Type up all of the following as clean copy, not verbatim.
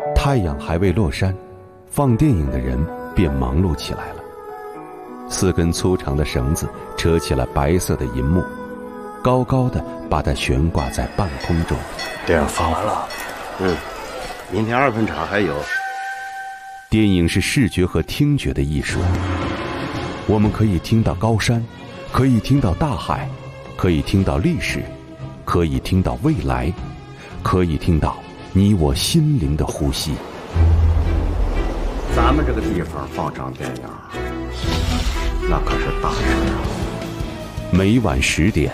太阳还未落山，放电影的人便忙碌起来了。4根粗长的绳子扯起了白色的银幕，高高的把它悬挂在半空中。 电影放完了， 明天2分场还有。 电影是视觉和听觉的艺术，我们可以听到高山，可以听到大海，可以听到历史，可以听到未来，可以听到你我心灵的呼吸。 咱们这个地方放场电影，那可是大事啊！ 每晚10点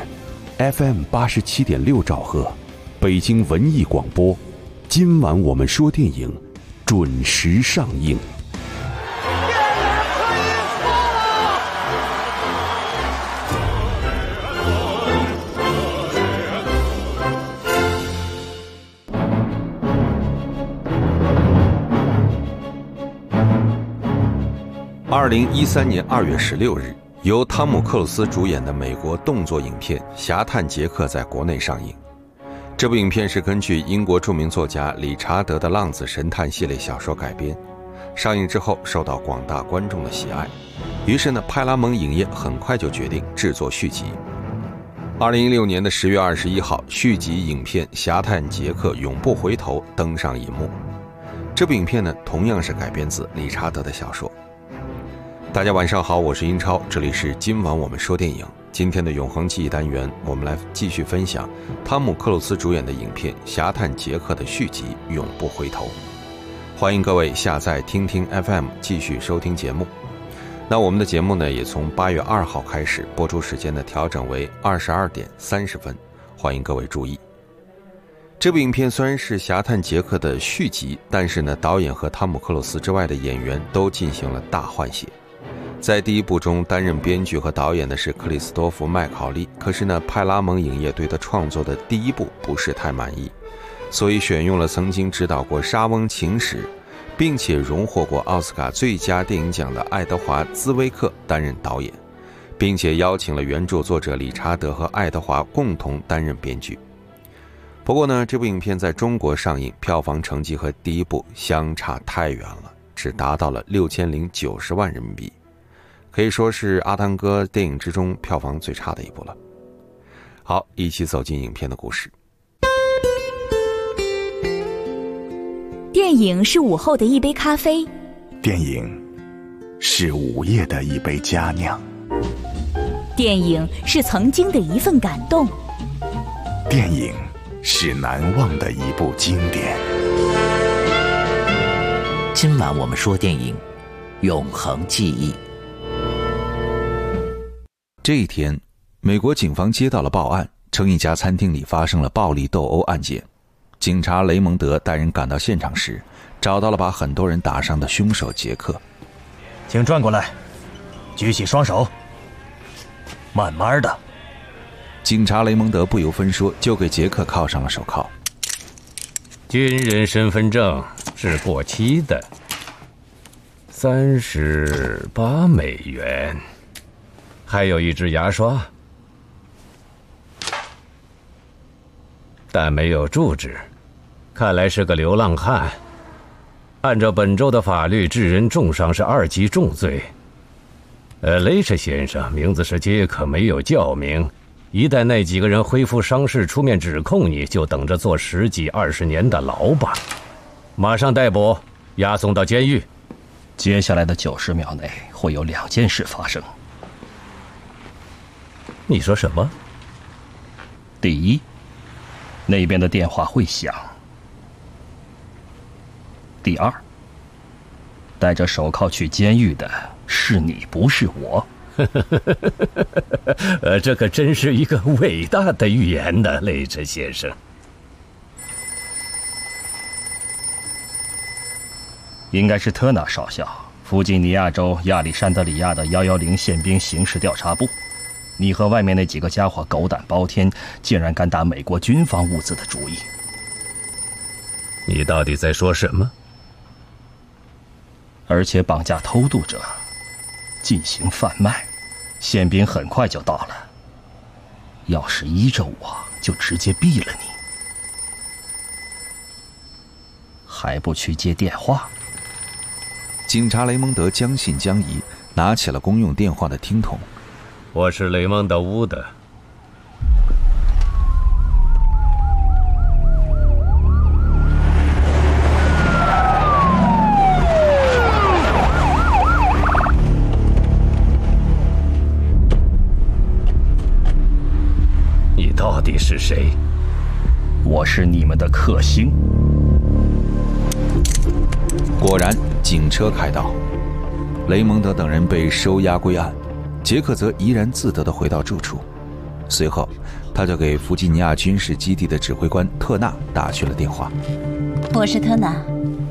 ，FM 87.6兆赫，北京文艺广播。今晚我们说电影，准时上映。2013年2月16日，由汤姆·克鲁斯主演的美国动作影片《侠探杰克》在国内上映。这部影片是根据英国著名作家理查德的《浪子神探》系列小说改编，上映之后受到广大观众的喜爱，于是呢，派拉蒙影业很快就决定制作续集。2016年的10月21号，续集影片《侠探杰克：永不回头》登上银幕。这部影片呢，同样是改编自理查德的小说。大家晚上好，我是英超，这里是今晚我们说电影。今天的永恒记忆单元，我们来继续分享汤姆·克鲁斯主演的影片《侠探杰克》的续集《永不回头》。欢迎各位下载听听 FM 继续收听节目。那我们的节目呢，也从8月2号开始，播出时间呢调整为22点30分，欢迎各位注意。这部影片虽然是《侠探杰克》的续集，但是呢，导演和汤姆·克鲁斯之外的演员都进行了大换血。在第一部中担任编剧和导演的是克里斯多夫·麦考利，可是呢，派拉蒙影业对他创作的第一部不是太满意，所以选用了曾经执导过《莎翁情史》并且荣获过奥斯卡最佳电影奖的爱德华·兹威克担任导演，并且邀请了原著作者理查德和爱德华共同担任编剧。不过呢，这部影片在中国上映，票房成绩和第一部相差太远了，只达到了6090万人民币。可以说是阿汤哥电影之中票房最差的一部了。好，一起走进影片的故事。 电影是午后的一杯咖啡， 电影是午夜的一杯佳酿， 电影是曾经的一份感动， 电影是难忘的一部经典。 今晚我们说电影，永恒记忆。 这一天，美国警方接到了报案，称一家餐厅里发生了暴力斗殴案件。警察雷蒙德带人赶到现场时，找到了把很多人打伤的凶手杰克。 请转过来，举起双手，慢慢的。 警察雷蒙德不由分说，就给杰克铐上了手铐。 军人身份证是过期的，38美元。还有一支牙刷，但没有住址，看来是个流浪汉。按照本州的法律，致人重伤是2级重罪。雷什先生，名字是杰克，没有教名。一旦那几个人恢复伤势出面指控你，就等着坐10几20年的牢吧。马上逮捕，押送到监狱。 接下来的90秒内会有2件事发生。 你说什么？ 第一，那边的电话会响。第二，戴着手铐去监狱的是你，不是我。 这可真是一个伟大的预言呢，雷彻先生。 应该是特纳少校，弗吉尼亚州亚历山德里亚的110宪兵刑事调查部。你和外面那几个家伙狗胆包天，竟然敢打美国军方物资的主意。 你到底在说什么？ 而且绑架偷渡者，进行贩卖，宪兵很快就到了。要是依着我，就直接毙了你。 还不去接电话？ 警察雷蒙德将信将疑，拿起了公用电话的听筒。 我是雷蒙德乌的。你到底是谁？ 我是你们的克星。 果然，警车开道，雷蒙德等人被收押归案，杰克则怡然自得地回到住处。随后，他就给弗吉尼亚军事基地的指挥官特纳打去了电话。 我是特纳。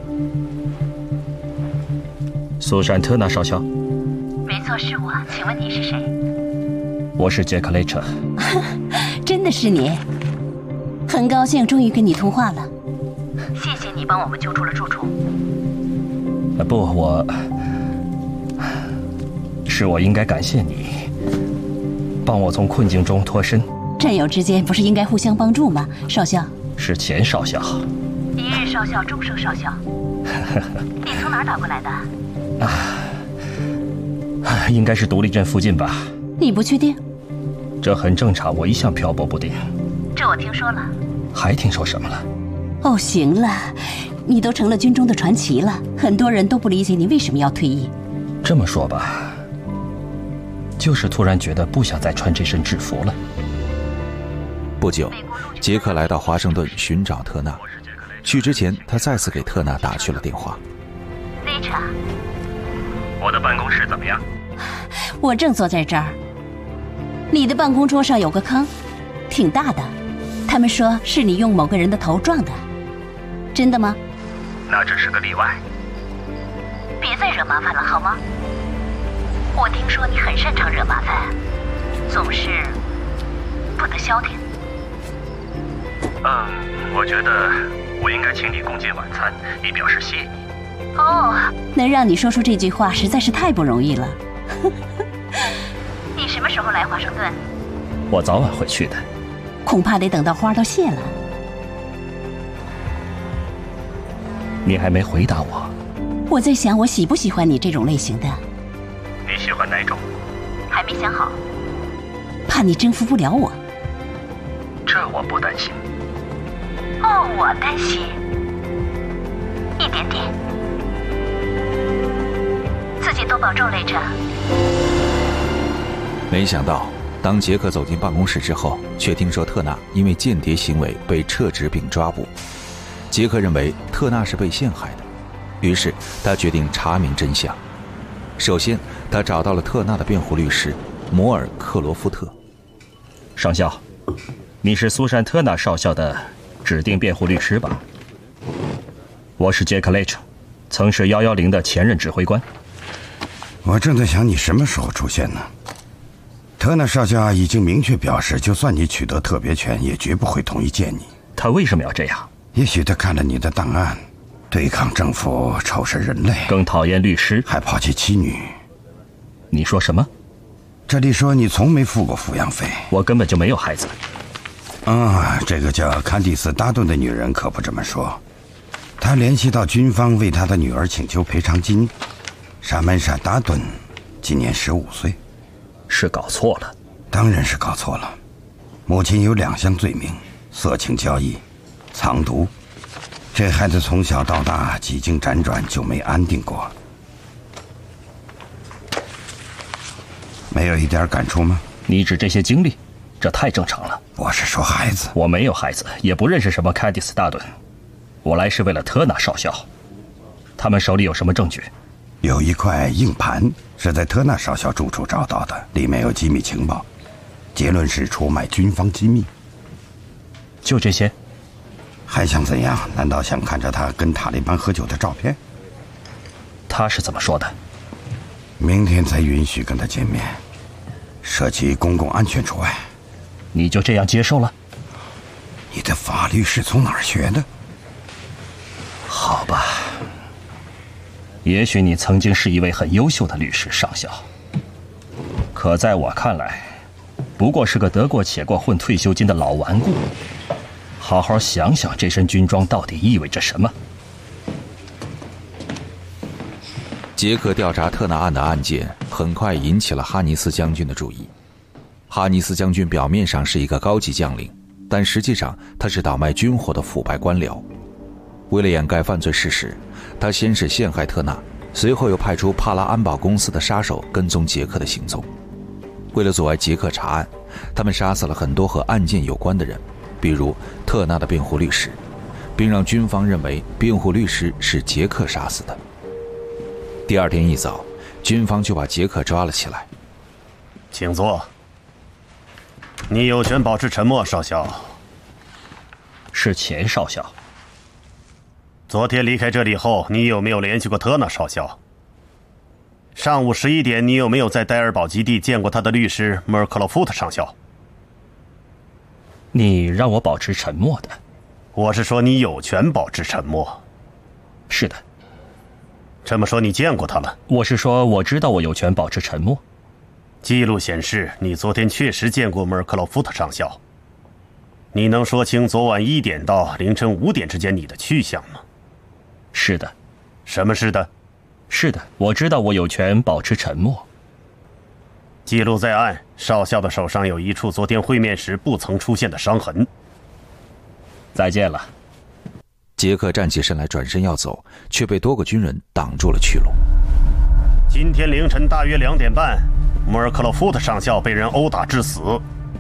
苏珊·特纳少校。 没错，是我。请问你是谁？ 我是杰克·雷彻。 真的是你，很高兴终于跟你通话了。谢谢你帮我们救出了住处。 不，我应该感谢你，帮我从困境中脱身。 战友之间不是应该互相帮助吗，少校？ 是钱少校。 一日少校，终生少校。你从哪儿打过来的？ 应该是独立镇附近吧。 你不确定？ 这很正常，我一向漂泊不定。 这我听说了。 还听说什么了？ 哦，行了，你都成了军中的传奇了，很多人都不理解你为什么要退役。 这么说吧，就是突然觉得不想再穿这身制服了。 不久，杰克来到华盛顿寻找特纳。去之前，他再次给特纳打去了电话。 雷彻， 我的办公室怎么样？ 我正坐在这儿。你的办公桌上有个坑，挺大的。他们说是你用某个人的头撞的，真的吗？ 那只是个例外。 别再惹麻烦了，好吗？我听说你很擅长惹麻烦，总是不得消停。 我觉得我应该请你共进晚餐，以表示谢意。 哦，能让你说出这句话实在是太不容易了。你什么时候来华盛顿？ 我早晚会去的。 恐怕得等到花都谢了。 你还没回答我。 我在想，我喜不喜欢你这种类型的？ 你喜欢哪种？ 还没想好，怕你征服不了我。 这我不担心。 哦，我担心一点点。自己多保重，雷彻。 没想到，当杰克走进办公室之后，却听说特纳因为间谍行为被撤职并抓捕。杰克认为特纳是被陷害的，于是他决定查明真相。首先，他找到了特纳的辩护律师摩尔·克罗夫特。 上校，你是苏珊·特纳少校的指定辩护律师吧？我是杰克·雷彻，曾是110的前任指挥官。 我正在想你什么时候出现呢？特纳少校已经明确表示，就算你取得特别权，也绝不会同意见你。 他为什么要这样？ 也许他看了你的档案，对抗政府，仇视人类， 更讨厌律师， 还抛弃妻女。 你说什么？ 这里说你从没付过抚养费。 我根本就没有孩子。 这个叫坎蒂斯·达顿的女人可不这么说。她联系到军方，为她的女儿请求赔偿金。沙曼莎·达顿今年15岁。 是搞错了。 当然是搞错了。母亲有2项罪名：色情交易、藏毒。这孩子从小到大几经辗转，就没安定过。没有一点感触吗？ 你指这些经历，这太正常了。 我是说孩子。 我没有孩子，也不认识什么坎蒂斯·大顿。我来是为了特纳少校。他们手里有什么证据？ 有一块硬盘是在特纳少校住处找到的，里面有机密情报，结论是出卖军方机密。 就这些？ 还想怎样？难道想看着他跟塔利班喝酒的照片？ 他是怎么说的？ 明天才允许跟他见面，涉及公共安全除外。 你就这样接受了？ 你的法律是从哪儿学的？ 好吧，也许你曾经是一位很优秀的律师，上校。可在我看来，不过是个得过且过混退休金的老顽固。好好想想，这身军装到底意味着什么？ 杰克调查特纳案的案件很快引起了哈尼斯将军的注意。哈尼斯将军表面上是一个高级将领，但实际上他是倒卖军火的腐败官僚。为了掩盖犯罪事实，他先是陷害特纳，随后又派出帕拉安保公司的杀手跟踪杰克的行踪。为了阻碍杰克查案，他们杀死了很多和案件有关的人，比如特纳的辩护律师，并让军方认为辩护律师是杰克杀死的。第二天一早，军方就把杰克抓了起来。 请坐。你有权保持沉默，少校。 是钱少校。 昨天离开这里后，你有没有联系过特纳少校？上午11点，你有没有在戴尔堡基地见过他的律师梅尔克洛夫特上校？ 你让我保持沉默的。 我是说你有权保持沉默。 是的。 这么说你见过他了？ 我是说我知道我有权保持沉默。 记录显示你昨天确实见过梅尔克洛夫特上校。你能说清昨晚1点到凌晨5点之间你的去向吗？ 是的。 什么是的？ 是的，我知道我有权保持沉默。 记录在案，少校的手上有一处昨天会面时不曾出现的伤痕。 再见了。 杰克站起身来，转身要走，却被多个军人挡住了去路。 今天凌晨大约2点半，莫尔克洛夫特上校被人殴打致死。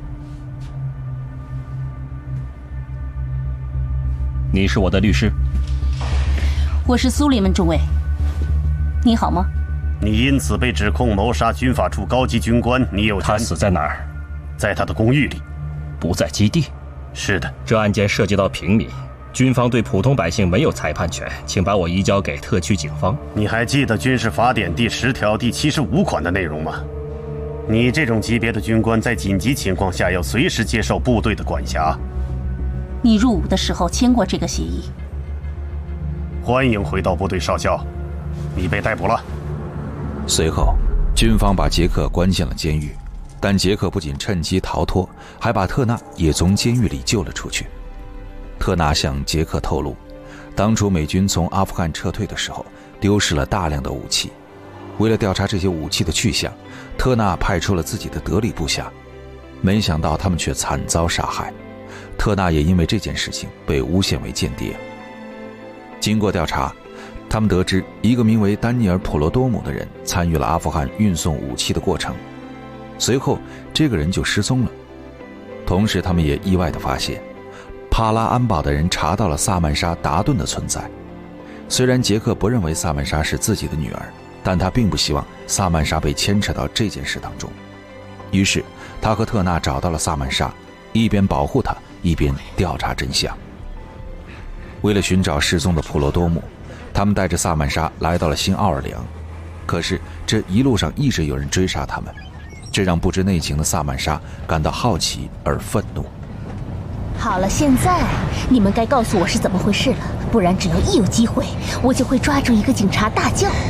你是我的律师。 我是苏利曼中尉。你好吗？ 你因此被指控谋杀军法处高级军官，你有权。 他死在哪儿？ 在他的公寓里。 不在基地。 是的。 这案件涉及到平民，军方对普通百姓没有裁判权，请把我移交给特区警方。 你还记得军事法典第10条第75款的内容吗？你这种级别的军官在紧急情况下要随时接受部队的管辖。 你入伍的时候签过这个协议。 欢迎回到部队，少校。你被逮捕了。 随后，军方把杰克关进了监狱，但杰克不仅趁机逃脱，还把特纳也从监狱里救了出去。特纳向杰克透露，当初美军从阿富汗撤退的时候，丢失了大量的武器。为了调查这些武器的去向，特纳派出了自己的得力部下，没想到他们却惨遭杀害。特纳也因为这件事情被诬陷为间谍。经过调查，他们得知一个名为丹尼尔·普罗多姆的人参与了阿富汗运送武器的过程，随后这个人就失踪了。同时他们也意外地发现，帕拉安堡的人查到了萨曼莎·达顿的存在。虽然杰克不认为萨曼莎是自己的女儿，但他并不希望萨曼莎被牵扯到这件事当中。于是他和特纳找到了萨曼莎，一边保护她，一边调查真相。为了寻找失踪的普罗多姆，他们带着萨曼莎来到了新奥尔良。可是这一路上一直有人追杀他们，这让不知内情的萨曼莎感到好奇而愤怒。 好了，现在你们该告诉我是怎么回事了，不然只要一有机会，我就会抓住一个警察大叫。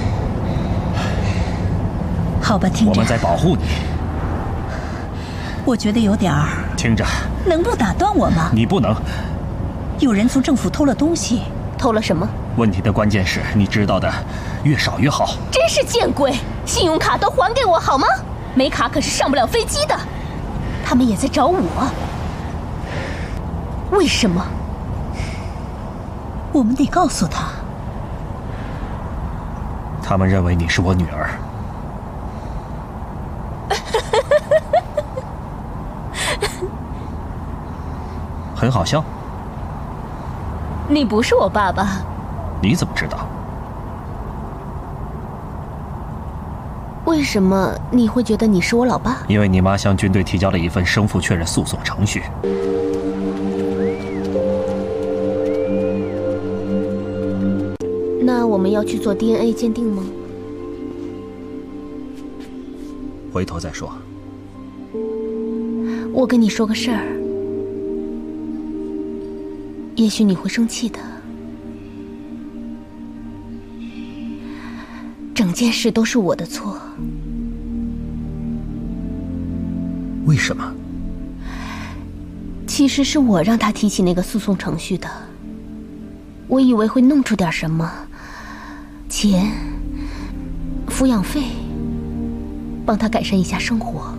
好吧，听着， 我们在保护你。 我觉得有点儿。 听着， 能不打断我吗？ 你不能。 有人从政府偷了东西。 偷了什么？ 问题的关键是你知道的越少越好。 真是见鬼！信用卡都还给我好吗？没卡可是上不了飞机的。他们也在找我。为什么？ 我们得告诉他。 他们认为你是我女儿。很好笑。 你不是我爸爸。 你怎么知道？ 为什么你会觉得你是我老爸？ 因为你妈向军队提交了一份生父确认诉讼程序。 那我们要去做 DNA 鉴定吗？ 回头再说。 我跟你说个事儿，也许你会生气的。整件事都是我的错。 为什么？ 其实是我让他提起那个诉讼程序的。我以为会弄出点什么钱， 抚养费，帮他改善一下生活。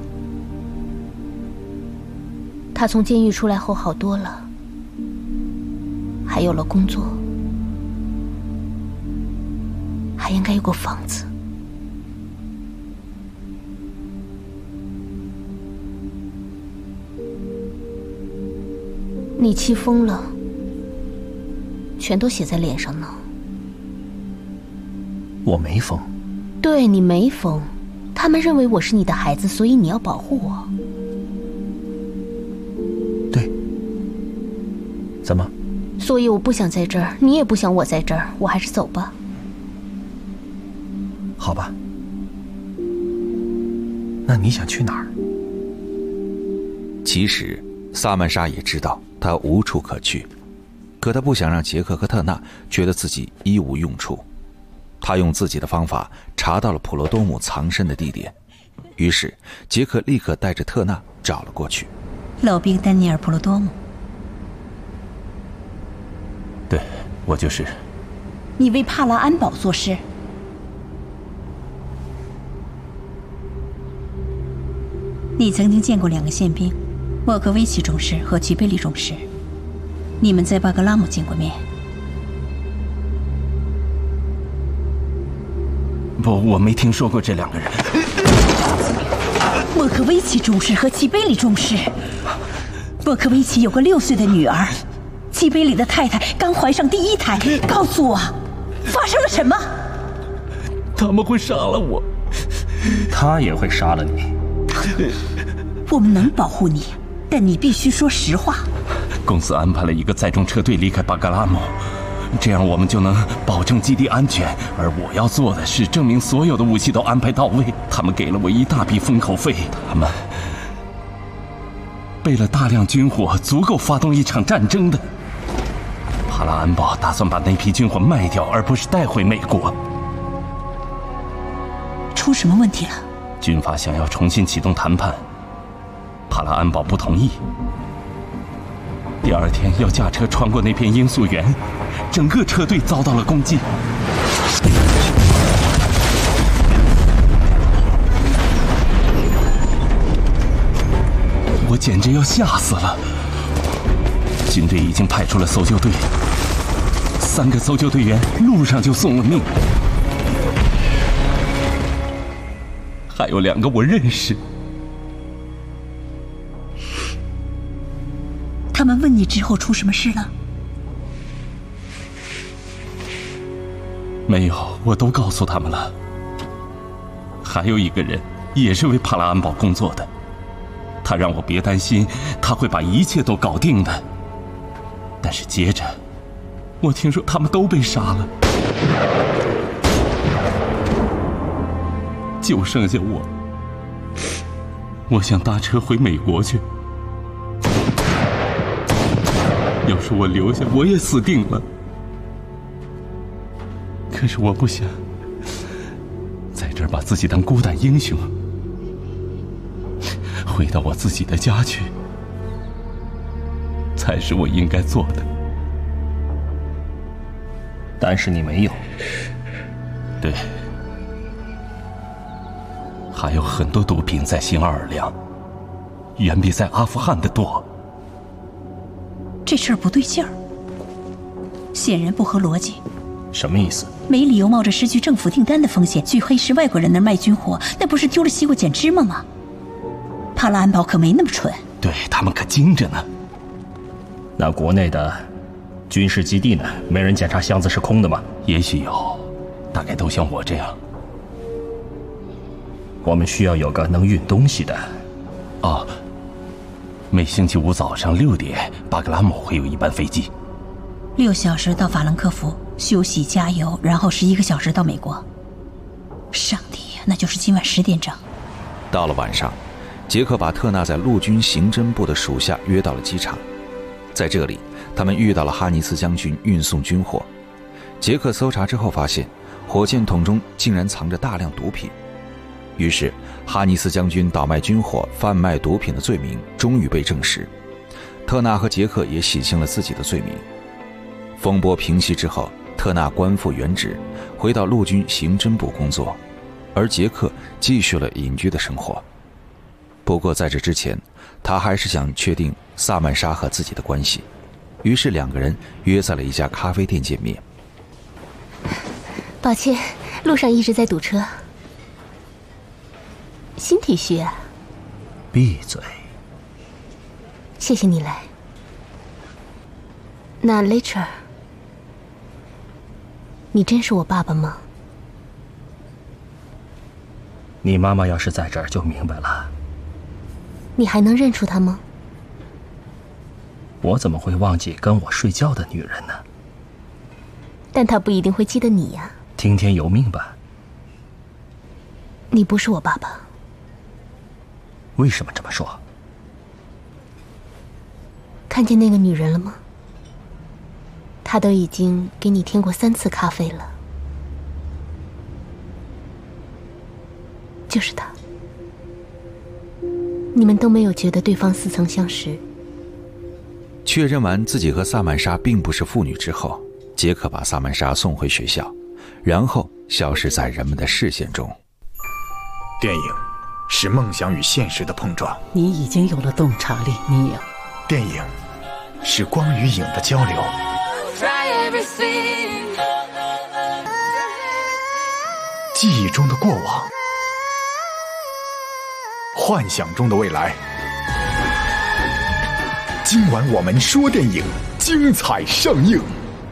他从监狱出来后好多了，还有了工作，还应该有个房子。你气疯了，全都写在脸上呢。 我没疯。 对，你没疯。他们认为我是你的孩子，所以你要保护我。 对。怎么？ 所以我不想在这儿，你也不想我在这儿，我还是走吧。 好吧。那你想去哪儿？ 其实萨曼莎也知道他无处可去，可他不想让杰克和特纳觉得自己一无用处。他用自己的方法查到了普罗多姆藏身的地点，于是杰克立刻带着特纳找了过去。 老兵丹尼尔·普罗多姆。 对，我就是。 你为帕拉安堡做事？你曾经见过2个宪兵，沃科维奇中士和齐贝利中士，你们在巴格拉姆见过面？ 不，我没听说过这2个人。 沃科维奇中士和齐贝利中士。沃科维奇有个6岁的女儿，齐贝里的太太刚怀上第1胎。告诉我，发生了什么？ 他们会杀了我。他也会杀了你。 我们能保护你，但你必须说实话。 公司安排了一个载重车队离开巴格拉姆，这样我们就能保证基地安全。而我要做的是证明所有的武器都安排到位。他们给了我一大笔封口费，他们备了大量军火，足够发动一场战争的。帕拉安堡打算把那批军火卖掉，而不是带回美国。 出什么问题了？ 军阀想要重新启动谈判，帕拉安堡不同意。第2天要驾车穿过那片罂粟园，整个车队遭到了攻击。我简直要吓死了。军队已经派出了搜救队，3个搜救队员路上就送了命。还有2个我认识。 他们问你之后出什么事了？ 没有，我都告诉他们了。还有1个人也是为帕拉安堡工作的，他让我别担心，他会把一切都搞定的。但是接着，我听说他们都被杀了，就剩下我。我想搭车回美国去。要是我留下，我也死定了。可是我不想在这儿把自己当孤胆英雄，回到我自己的家去，才是我应该做的。但是你没有。对，还有很多毒品在新奥尔良，远比在阿富汗的多。 这事儿不对劲儿，显然不合逻辑。 什么意思？ 没理由冒着失去政府订单的风险去黑市外国人那儿卖军火，那不是丢了西瓜捡芝麻吗？帕拉安堡可没那么蠢。 对，他们可精着呢。那国内的军事基地呢？没人检查箱子是空的吗？也许有，大概都像我这样。我们需要有个能运东西的。哦，每星期5早上6点，巴格拉姆会有一班飞机。 6小时到法兰克福休息加油，然后11个小时到美国。上帝，那就是今晚10点整。 到了晚上，杰克把特纳在陆军刑侦部的属下约到了机场。在这里，他们遇到了哈尼斯将军运送军火。杰克搜查之后发现，火箭筒中竟然藏着大量毒品。于是，哈尼斯将军倒卖军火、贩卖毒品的罪名终于被证实。特纳和杰克也洗清了自己的罪名。风波平息之后，特纳官复原职，回到陆军刑侦部工作。 而杰克继续了隐居的生活。不过在这之前，他还是想确定萨曼莎和自己的关系，于是2个人约在了一家咖啡店见面。 抱歉，路上一直在堵车。新体恤啊。 闭嘴。 谢谢你来。那 Ledger， 你真是我爸爸吗？ 你妈妈要是在这儿就明白了。 你还能认出她吗？ 我怎么会忘记跟我睡觉的女人呢？ 但她不一定会记得你呀。 听天由命吧。 你不是我爸爸。 为什么这么说？ 看见那个女人了吗？她都已经给你添过3次咖啡了。就是她。你们都没有觉得对方似曾相识。 确认完自己和萨曼莎并不是父女之后，杰克把萨曼莎送回学校，然后消失在人们的视线中。 电影是梦想与现实的碰撞， 你已经有了洞察力，尼尔。 电影是光与影的交流，记忆中的过往，幻想中的未来。今晚我们说电影，精彩上映。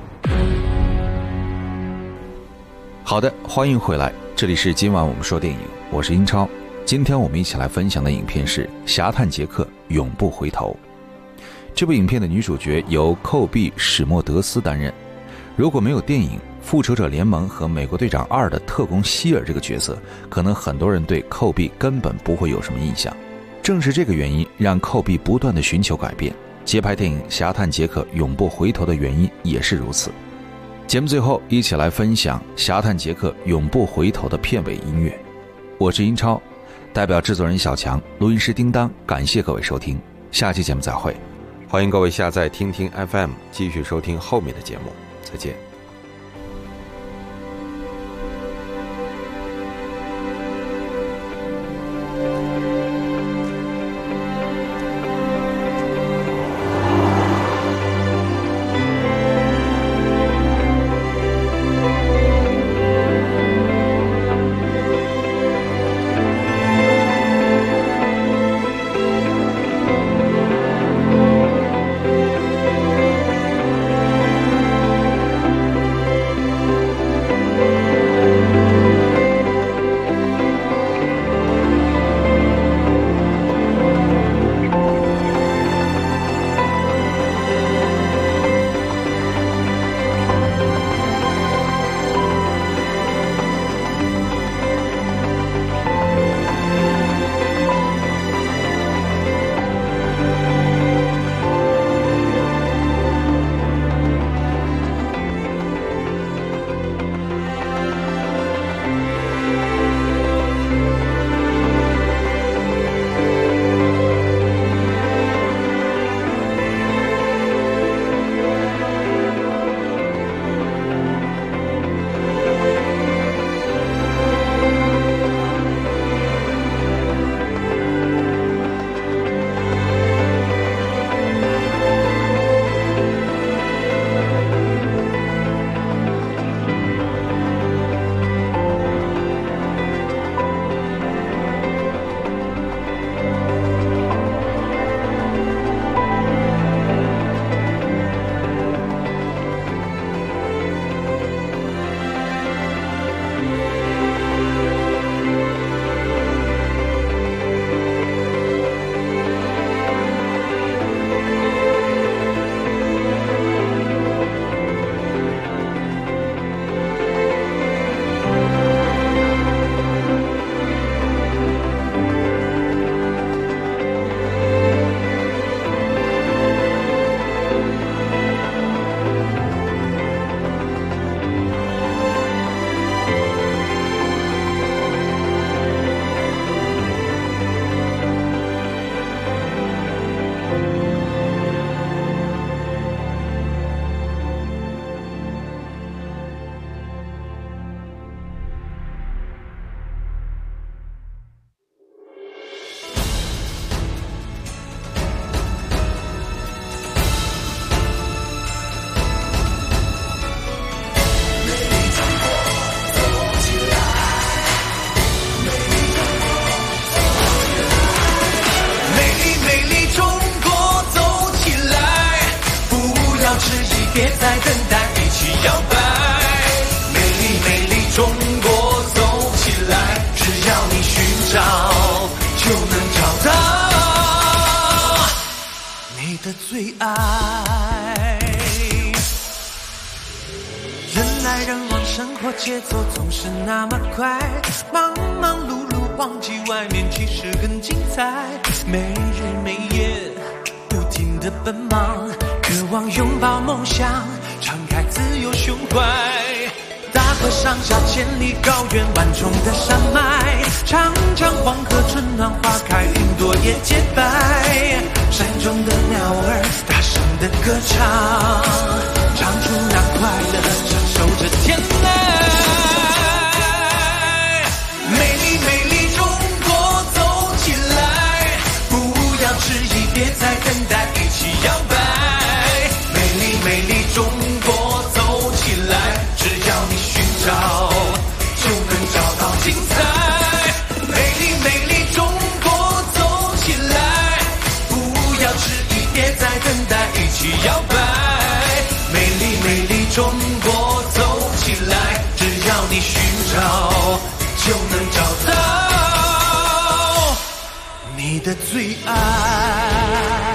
好的，欢迎回来，这里是今晚我们说电影，我是英超。今天我们一起来分享的影片是《侠探杰克永不回头》。这部影片的女主角由寇比·史莫德斯担任。如果没有电影《复仇者联盟》和《美国队长2》的特工希尔这个角色，可能很多人对寇比根本不会有什么印象。正是这个原因，让寇比不断地寻求改变。接拍电影《侠探杰克永不回头》的原因也是如此。节目最后一起来分享《侠探杰克永不回头》的片尾音乐。我是英超，代表制作人小强，录音师叮当，感谢各位收听，下期节目再会。欢迎各位下载听听 FM， 继续收听后面的节目，再见。 的最爱。人来人往，生活节奏总是那么快，忙忙碌碌，忘记外面其实很精彩。没日没夜，不停地奔忙，渴望拥抱梦想，敞开自由胸怀。大河上下，千里高原，万重的山脉，长长黄河，春暖花开，云朵也洁白。山中的鸟儿大声的歌唱，唱出那快乐，享受着天籁。美丽美丽中国，走起来，不要迟疑，别再等待，一起摇摆。美丽美丽中国，走起来，只要你寻找，就能找到精彩。美丽美丽中国，走起来，不要迟疑，别再等待，一起摇摆。美丽美丽中国，走起来，只要你寻找，就能找到你的最爱。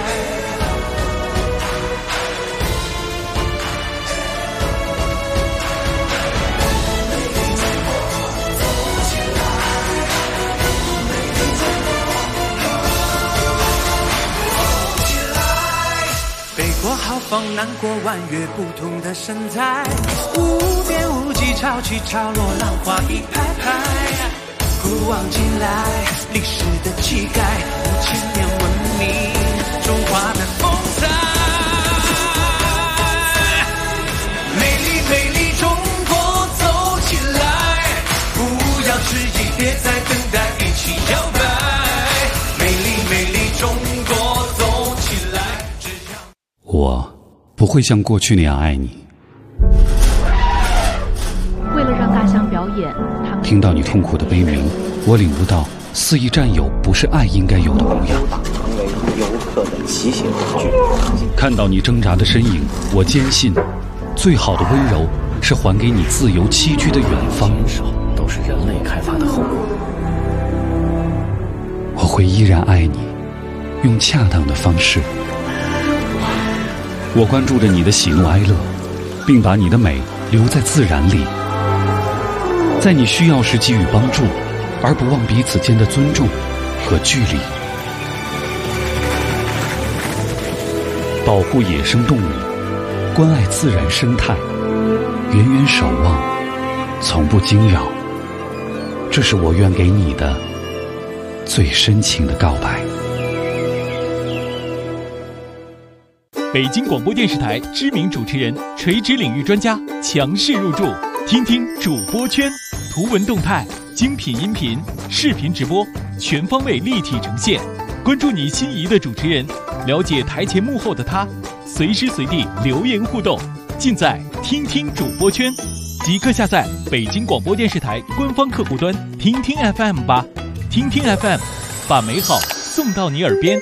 北国豪放，南国弯月，不同的身材，无边无际，潮起潮落，浪花一排排。古往今来，历史的气概，5000年文明，中华的风采。美丽美丽中国，走起来，不要迟疑，别再等待，一起摇摆。美丽美丽中国，走起来。 我不会像过去那样爱你。 为了让大象表演，他们听到你痛苦的悲鸣，我领悟到肆意占有不是爱应该有的模样。 成为游客的骑行工具。 看到你挣扎的身影，我坚信，最好的温柔是还给你自由栖居的远方。 都是人类开发的后果。 我会依然爱你，用恰当的方式。我关注着你的喜怒哀乐，并把你的美留在自然里，在你需要时给予帮助，而不忘彼此间的尊重和距离。保护野生动物，关爱自然生态，远远守望，从不惊扰，这是我愿给你的最深情的告白。 北京广播电视台知名主持人、垂直领域专家强势入驻，听听主播圈，图文动态、精品音频、视频直播，全方位立体呈现。关注你心仪的主持人，了解台前幕后的他，随时随地留言互动，尽在听听主播圈。即刻下载北京广播电视台官方客户端听听 FM 吧，听听 FM， 把美好送到你耳边。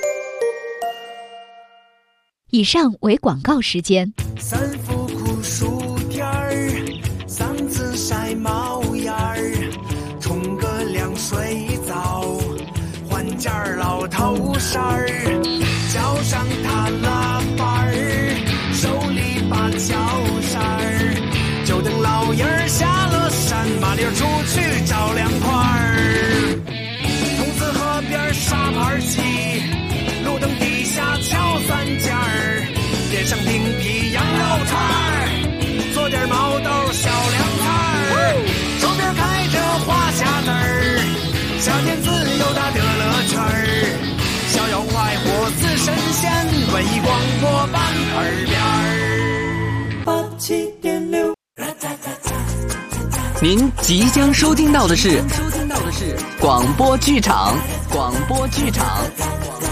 以上为广告时间。 三伏酷暑天儿，嗓子晒冒烟儿，冲个凉水澡，换件老头衫儿，脚上踏拉板儿，手里把脚扇儿，就等老爷儿下了山，麻溜出去找凉快儿。筒子河边沙盘棋，路灯底下敲三尖儿，点上冰皮羊肉串儿，做点毛豆小凉菜儿，周边开着花匣子儿，夏天自由大的乐趣儿，逍遥快活似神仙，文艺广播伴耳边儿。87.6， 您即将收听到的是广播剧场。